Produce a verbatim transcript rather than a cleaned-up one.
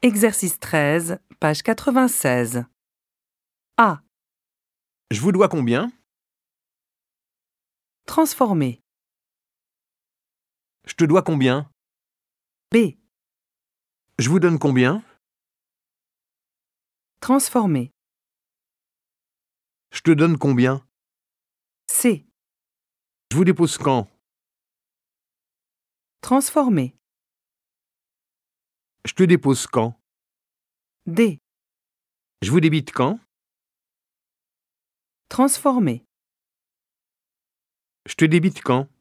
Exercice treize, page quatre-vingt-seize. A. Je vous dois combien? Transformer. Je te dois combien? B. Je vous donne combien? Transformer. Je te donne combien? C. Je vous dépose quand? Transformer. Je te dépose quand? D. Je vous débite quand? Transformer. Je te débite quand?